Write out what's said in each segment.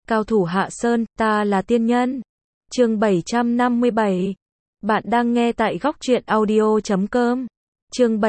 Cao thủ hạ sơn, ta là tiên nhân. Chương 757. Bạn đang nghe tại góc truyện audio.com. Chương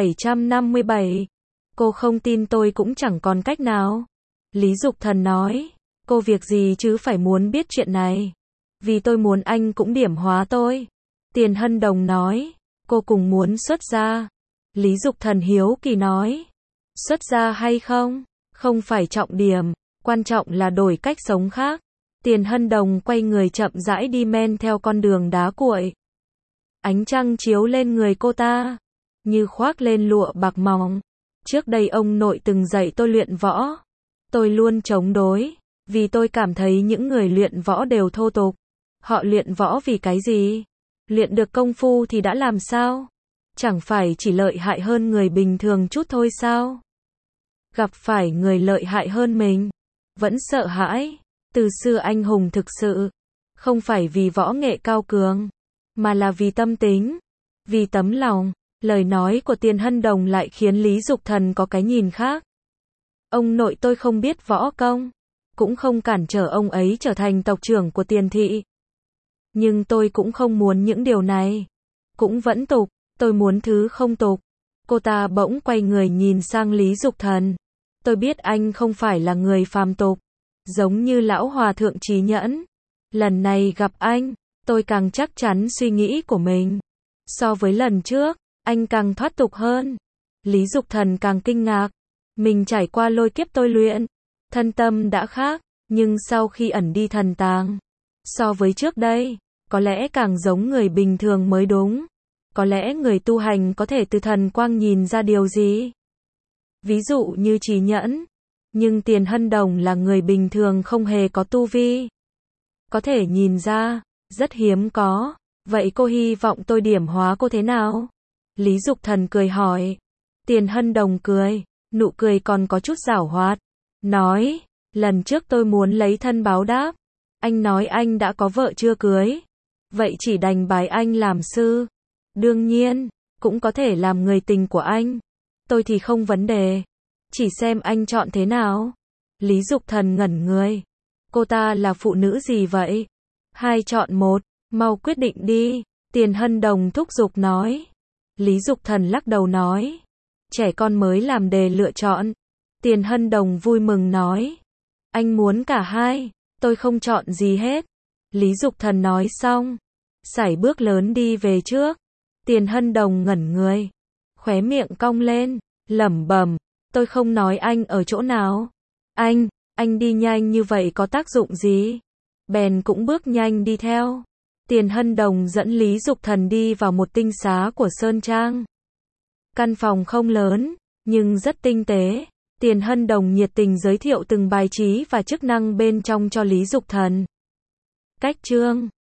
757. Cô không tin tôi cũng chẳng còn cách nào. Lý Dục Thần nói. Cô việc gì chứ phải muốn biết chuyện này. Vì tôi muốn anh cũng điểm hóa tôi. Tiền Hân Đồng nói. Cô cùng muốn xuất gia. Lý Dục Thần hiếu kỳ nói. Xuất gia hay không? Không phải trọng điểm. Quan trọng là đổi cách sống khác. Tiền Hân Đồng quay người chậm rãi đi men theo con đường đá cuội. Ánh trăng chiếu lên người cô ta, như khoác lên lụa bạc mỏng. Trước đây ông nội từng dạy tôi luyện võ. Tôi luôn chống đối, vì tôi cảm thấy những người luyện võ đều thô tục. Họ luyện võ vì cái gì? Luyện được công phu thì đã làm sao? Chẳng phải chỉ lợi hại hơn người bình thường chút thôi sao? Gặp phải người lợi hại hơn mình, vẫn sợ hãi. Từ xưa anh hùng thực sự, không phải vì võ nghệ cao cường, mà là vì tâm tính, vì tấm lòng. Lời nói của Tiền Hân Đồng lại khiến Lý Dục Thần có cái nhìn khác. Ông nội tôi không biết võ công, cũng không cản trở ông ấy trở thành tộc trưởng của Tiền thị. Nhưng tôi cũng không muốn những điều này. Cũng vẫn tục, tôi muốn thứ không tục. Cô ta bỗng quay người nhìn sang Lý Dục Thần. Tôi biết anh không phải là người phàm tục, giống như lão hòa thượng Trí Nhẫn. Lần này gặp anh, tôi càng chắc chắn suy nghĩ của mình. So với lần trước, anh càng thoát tục hơn. Lý Dục Thần càng kinh ngạc. Mình trải qua lôi kiếp tôi luyện, thân tâm đã khác, nhưng sau khi ẩn đi thần tàng, so với trước đây, có lẽ càng giống người bình thường mới đúng. Có lẽ người tu hành có thể từ thần quang nhìn ra điều gì? Ví dụ như Trí Nhẫn. Nhưng Tiền Hân Đồng là người bình thường không hề có tu vi. Có thể nhìn ra, rất hiếm có. Vậy cô hy vọng tôi điểm hóa cô thế nào? Lý Dục Thần cười hỏi. Tiền Hân Đồng cười, nụ cười còn có chút giảo hoạt. Nói, lần trước tôi muốn lấy thân báo đáp. Anh nói anh đã có vợ chưa cưới. Vậy chỉ đành bái anh làm sư. Đương nhiên, cũng có thể làm người tình của anh. Tôi thì không vấn đề. Chỉ xem anh chọn thế nào. Lý Dục Thần ngẩn người. Cô ta là phụ nữ gì vậy? Hai chọn một, mau quyết định đi. Tiền Hân Đồng thúc giục nói. Lý Dục Thần lắc đầu nói. Trẻ con mới làm đề lựa chọn. Tiền Hân Đồng vui mừng nói. Anh muốn cả hai, tôi không chọn gì hết. Lý Dục Thần nói xong, sải bước lớn đi về trước. Tiền Hân Đồng ngẩn người, khóe miệng cong lên, lẩm bẩm. Tôi không nói anh ở chỗ nào. Anh đi nhanh như vậy có tác dụng gì? Bèn cũng bước nhanh đi theo. Tiền Hân Đồng dẫn Lý Dục Thần đi vào một tinh xá của Sơn Trang. Căn phòng không lớn, nhưng rất tinh tế. Tiền Hân Đồng nhiệt tình giới thiệu từng bài trí và chức năng bên trong cho Lý Dục Thần. Cách chương